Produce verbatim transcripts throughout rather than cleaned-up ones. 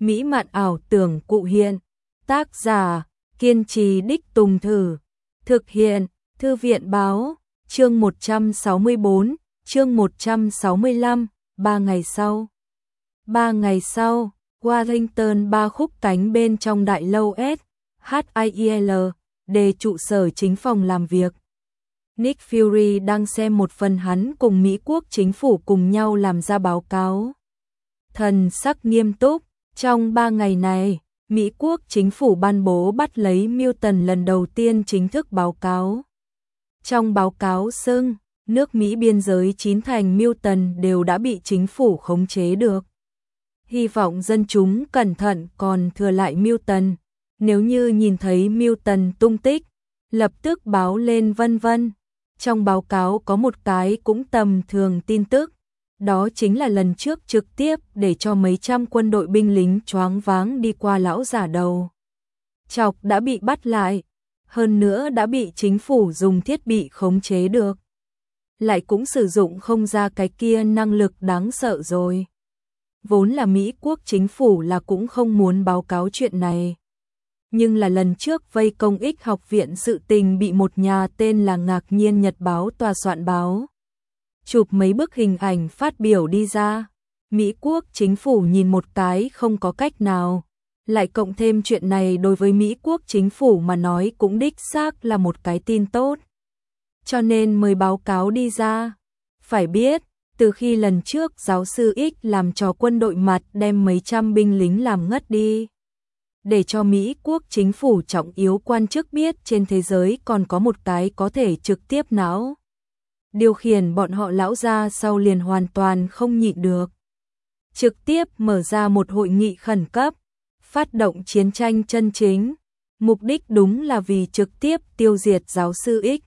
mỹ mạn ảo tưởng cụ hiện. Tác giả, kiên trì đích tùng thử. Thực hiện, Thư viện báo, chương một trăm sáu mươi bốn, chương một trăm sáu mươi lăm, ba ngày sau. Ba ngày sau, Washington ba khúc cánh bên trong đại lâu S, HIL, đề trụ sở chính phòng làm việc. Nick Fury đang xem một phần hắn cùng Mỹ quốc chính phủ cùng nhau làm ra báo cáo. Thần sắc nghiêm túc, trong ba ngày này, Mỹ quốc chính phủ ban bố bắt lấy Milton lần đầu tiên chính thức báo cáo. Trong báo cáo xưng, nước Mỹ biên giới chín thành Milton đều đã bị chính phủ khống chế được. Hy vọng dân chúng cẩn thận còn thừa lại Milton, nếu như nhìn thấy Milton tung tích, lập tức báo lên vân vân. Trong báo cáo có một cái cũng tầm thường tin tức, đó chính là lần trước trực tiếp để cho mấy trăm quân đội binh lính choáng váng đi qua lão giả đầu chọc đã bị bắt lại, hơn nữa đã bị chính phủ dùng thiết bị khống chế được. Lại cũng sử dụng không ra cái kia năng lực đáng sợ rồi. Vốn là Mỹ quốc chính phủ là cũng không muốn báo cáo chuyện này. Nhưng là lần trước vây công ích học viện sự tình bị một nhà tên là Ngạc Nhiên Nhật báo tòa soạn báo. Chụp mấy bức hình ảnh phát biểu đi ra. Mỹ quốc chính phủ nhìn một cái không có cách nào. Lại cộng thêm chuyện này đối với Mỹ quốc chính phủ mà nói cũng đích xác là một cái tin tốt. Cho nên mới báo cáo đi ra. Phải biết, từ khi lần trước giáo sư X làm cho quân đội mặt đem mấy trăm binh lính làm ngất đi. Để cho Mỹ quốc chính phủ trọng yếu quan chức biết trên thế giới còn có một cái có thể trực tiếp não điều khiển bọn họ lão ra sau liền hoàn toàn không nhịn được. Trực tiếp mở ra một hội nghị khẩn cấp, phát động chiến tranh chân chính, mục đích đúng là vì trực tiếp tiêu diệt giáo sư X.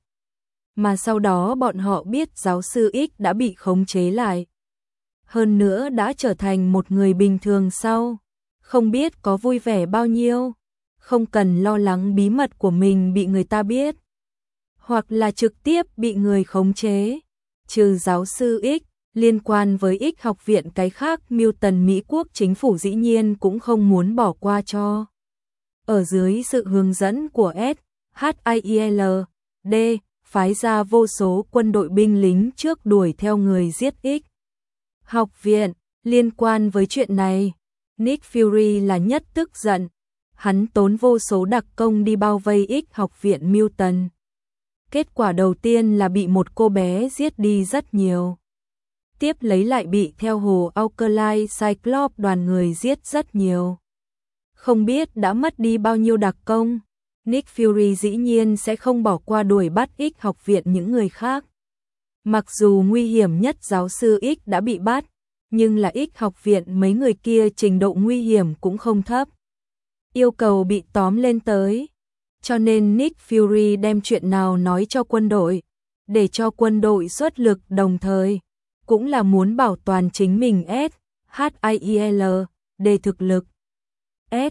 Mà sau đó bọn họ biết giáo sư X đã bị khống chế lại. Hơn nữa đã trở thành một người bình thường sau. Không biết có vui vẻ bao nhiêu, không cần lo lắng bí mật của mình bị người ta biết, hoặc là trực tiếp bị người khống chế. Trừ giáo sư X, liên quan với X học viện cái khác Milton Mỹ quốc chính phủ dĩ nhiên cũng không muốn bỏ qua cho. Ở dưới sự hướng dẫn của S, HIL, D, phái ra vô số quân đội binh lính trước đuổi theo người giết X học viện. Liên quan với chuyện này, Nick Fury là nhất tức giận, hắn tốn vô số đặc công đi bao vây X học viện Milton. Kết quả đầu tiên là bị một cô bé giết đi rất nhiều. Tiếp lấy lại bị theo hồ Alkali Cyclops đoàn người giết rất nhiều. Không biết đã mất đi bao nhiêu đặc công, Nick Fury dĩ nhiên sẽ không bỏ qua đuổi bắt X học viện những người khác. Mặc dù nguy hiểm nhất giáo sư X đã bị bắt, nhưng là X học viện mấy người kia trình độ nguy hiểm cũng không thấp. Yêu cầu bị tóm lên tới. Cho nên Nick Fury đem chuyện nào nói cho quân đội, để cho quân đội xuất lực đồng thời, cũng là muốn bảo toàn chính mình S, HIL, D thực lực. S,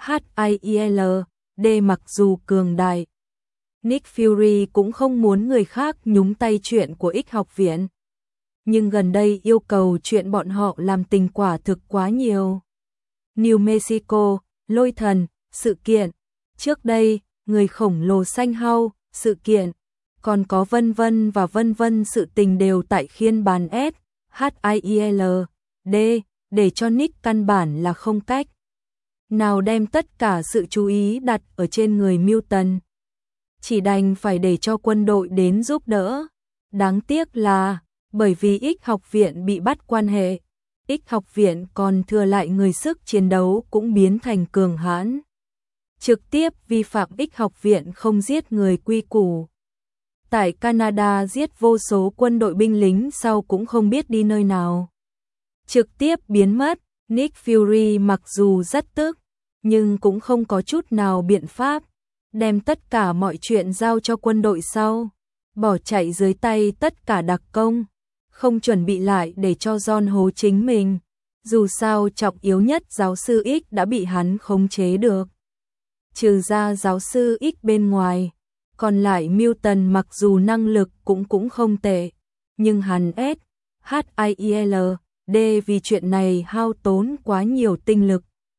HIL, D mặc dù cường đại, Nick Fury cũng không muốn người khác nhúng tay chuyện của X học viện. Nhưng gần đây yêu cầu chuyện bọn họ làm tình quả thực quá nhiều. New Mexico, lôi thần, sự kiện. Trước đây, người khổng lồ xanh hau, sự kiện. Còn có vân vân và vân vân sự tình đều tại khiên bàn S, HIL, D, để cho Nick căn bản là không cách nào đem tất cả sự chú ý đặt ở trên người Milton. Chỉ đành phải để cho quân đội đến giúp đỡ. Đáng tiếc là bởi vì X học viện bị bắt quan hệ, X học viện còn thừa lại người sức chiến đấu cũng biến thành cường hãn. Trực tiếp vi phạm X học viện không giết người quy củ. Tại Canada giết vô số quân đội binh lính sau cũng không biết đi nơi nào. Trực tiếp biến mất, Nick Fury mặc dù rất tức, nhưng cũng không có chút nào biện pháp. Đem tất cả mọi chuyện giao cho quân đội sau, bỏ chạy dưới tay tất cả đặc công. Không chuẩn bị lại để cho John hố chính mình. Dù sao trọng yếu nhất giáo sư X đã bị hắn khống chế được. Trừ ra giáo sư X bên ngoài, còn lại Milton mặc dù năng lực cũng cũng không tệ, nhưng hắn S, HIL, D vì chuyện này hao tốn quá nhiều tinh lực.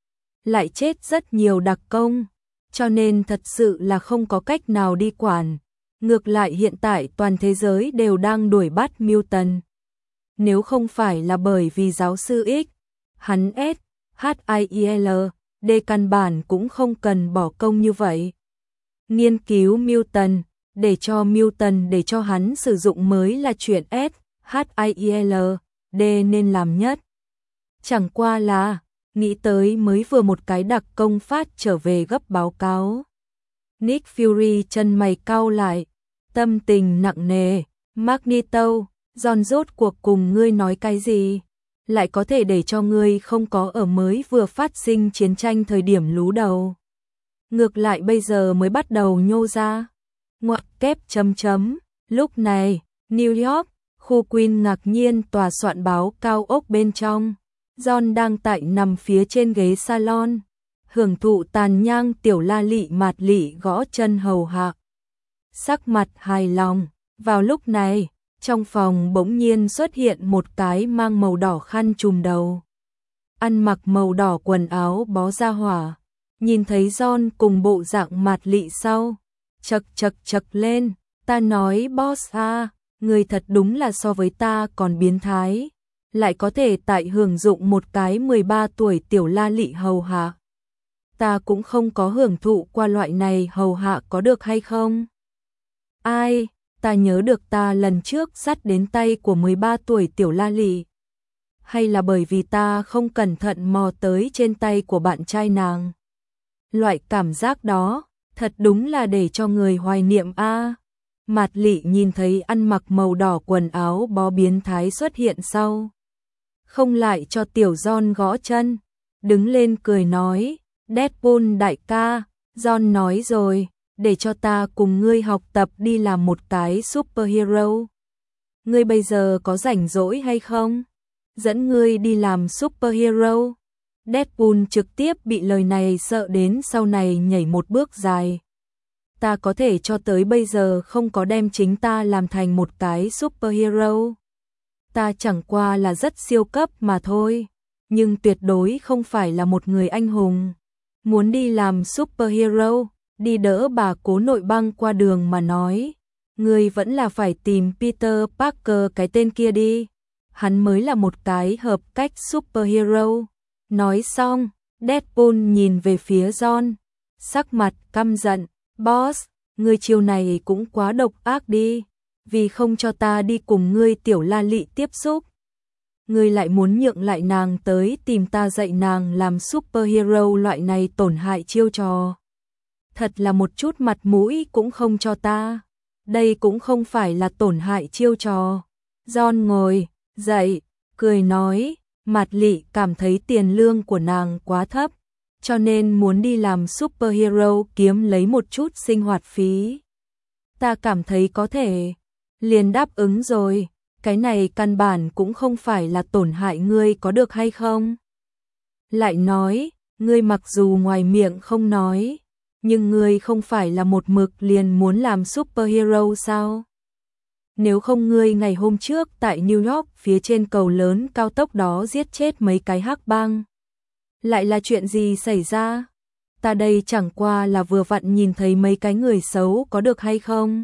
lại chết rất nhiều đặc công, cho nên thật sự là không có cách nào đi quản. Ngược lại hiện tại toàn thế giới đều đang đuổi bắt Milton. Nếu không phải là bởi vì giáo sư X, hắn S, H I I L, D căn bản cũng không cần bỏ công như vậy. Nghiên cứu Milton, để cho Milton để cho hắn sử dụng mới là chuyện S, H I I L, D nên làm nhất. Chẳng qua là, nghĩ tới mới vừa một cái đặc công phát trở về gấp báo cáo. Nick Fury chân mày cau lại, tâm tình nặng nề. Magneto, John rốt cuộc cùng ngươi nói cái gì? Lại có thể để cho ngươi không có ở mới vừa phát sinh chiến tranh thời điểm lú đầu. Ngược lại bây giờ mới bắt đầu nhô ra. Ngoặc kép chấm chấm. Lúc này, New York, khu Queen ngạc nhiên tòa soạn báo cao ốc bên trong. John đang tại nằm phía trên ghế salon, hưởng thụ tàn nhang tiểu la lị mạt lị gõ chân hầu hạ. Sắc mặt hài lòng. Vào lúc này, trong phòng bỗng nhiên xuất hiện một cái mang màu đỏ khăn trùm đầu, ăn mặc màu đỏ quần áo bó ra hỏa, nhìn thấy John cùng bộ dạng mạt lị sau, chật chật chật lên, ta nói boss à, người thật đúng là so với ta còn biến thái, lại có thể tại hưởng dụng một cái mười ba tuổi tiểu la lị hầu hạ. Ta cũng không có hưởng thụ qua loại này hầu hạ có được hay không? Ai? Ta nhớ được ta lần trước dắt đến tay của mười ba tuổi tiểu la lị. Hay là bởi vì ta không cẩn thận mò tới trên tay của bạn trai nàng. Loại cảm giác đó, thật đúng là để cho người hoài niệm a. À. Mạt lị nhìn thấy ăn mặc màu đỏ quần áo bó biến thái xuất hiện sau. Không lại cho tiểu John gõ chân. Đứng lên cười nói, Deadpool đại ca, John nói rồi. Để cho ta cùng ngươi học tập đi làm một cái superhero. Ngươi bây giờ có rảnh rỗi hay không? Dẫn ngươi đi làm superhero. Deadpool trực tiếp bị lời này sợ đến sau này nhảy một bước dài. Ta có thể cho tới bây giờ không có đem chính ta làm thành một cái superhero. Ta chẳng qua là rất siêu cấp mà thôi. Nhưng tuyệt đối không phải là một người anh hùng. Muốn đi làm superhero, đi đỡ bà cố nội băng qua đường mà nói, người vẫn là phải tìm Peter Parker cái tên kia đi, hắn mới là một cái hợp cách superhero. Nói xong, Deadpool nhìn về phía John, sắc mặt căm giận, boss, người chiều này cũng quá độc ác đi, vì không cho ta đi cùng ngươi tiểu la lị tiếp xúc. Ngươi lại muốn nhượng lại nàng tới tìm ta dạy nàng làm superhero loại này tổn hại chiêu trò. Thật là một chút mặt mũi cũng không cho ta. Đây cũng không phải là tổn hại chiêu trò. John ngồi, dậy, cười nói, Mạt lị cảm thấy tiền lương của nàng quá thấp, cho nên muốn đi làm superhero kiếm lấy một chút sinh hoạt phí. Ta cảm thấy có thể, liền đáp ứng rồi, cái này căn bản cũng không phải là tổn hại ngươi có được hay không. Lại nói, ngươi mặc dù ngoài miệng không nói, nhưng ngươi không phải là một mực liền muốn làm superhero sao? Nếu không ngươi ngày hôm trước tại New York phía trên cầu lớn cao tốc đó giết chết mấy cái hắc bang. Lại là chuyện gì xảy ra? Ta đây chẳng qua là vừa vặn nhìn thấy mấy cái người xấu có được hay không?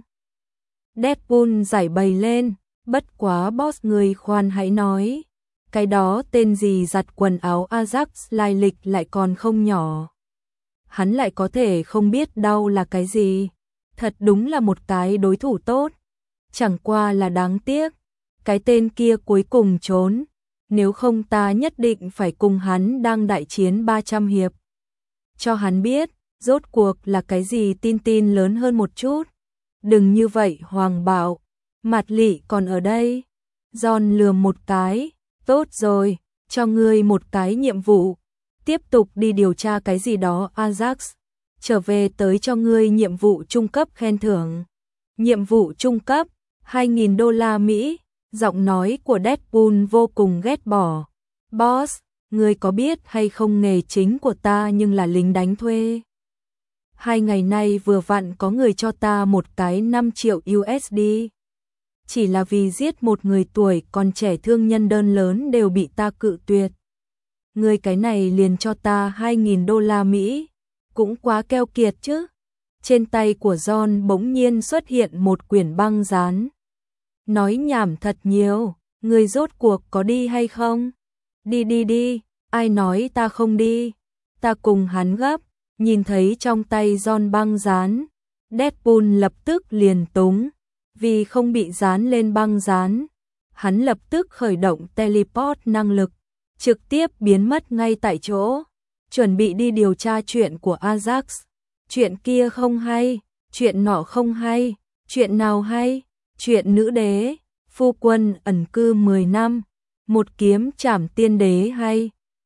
Deadpool giải bày lên, bất quá boss người khoan hãy nói. Cái đó tên gì giặt quần áo Ajax lai lịch lại còn không nhỏ. Hắn lại có thể không biết đau là cái gì. Thật đúng là một cái đối thủ tốt. Chẳng qua là đáng tiếc. Cái tên kia cuối cùng trốn. Nếu không ta nhất định phải cùng hắn đang đại chiến ba trăm hiệp. Cho hắn biết, rốt cuộc là cái gì tin tin lớn hơn một chút. Đừng như vậy Hoàng Bảo. Mạt lị còn ở đây. John lườm một cái. Tốt rồi, cho ngươi một cái nhiệm vụ. Tiếp tục đi điều tra cái gì đó Ajax. Trở về tới cho ngươi nhiệm vụ trung cấp khen thưởng. Nhiệm vụ trung cấp, hai nghìn đô la Mỹ. Giọng nói của Deadpool vô cùng ghét bỏ. Boss, ngươi có biết hay không nghề chính của ta nhưng là lính đánh thuê. Hai ngày nay vừa vặn có người cho ta một cái năm triệu u ét đê. Chỉ là vì giết một người tuổi còn trẻ thương nhân đơn lớn đều bị ta cự tuyệt. ngươi cái này liền cho ta hai nghìn đô la Mỹ, cũng quá keo kiệt chứ. Trên tay của John bỗng nhiên xuất hiện một quyển băng dán. Nói nhảm thật nhiều, ngươi rốt cuộc có đi hay không? Đi đi đi, ai nói ta không đi? Ta cùng hắn gấp, nhìn thấy trong tay John băng dán. Deadpool lập tức liền túng, vì không bị dán lên băng dán. Hắn lập tức khởi động teleport năng lực, trực tiếp biến mất ngay tại chỗ, chuẩn bị đi điều tra chuyện của Ajax. Chuyện kia không hay, chuyện nọ không hay, chuyện nào hay? Chuyện nữ đế, phu quân ẩn cư mười năm, một kiếm trảm tiên đế hay.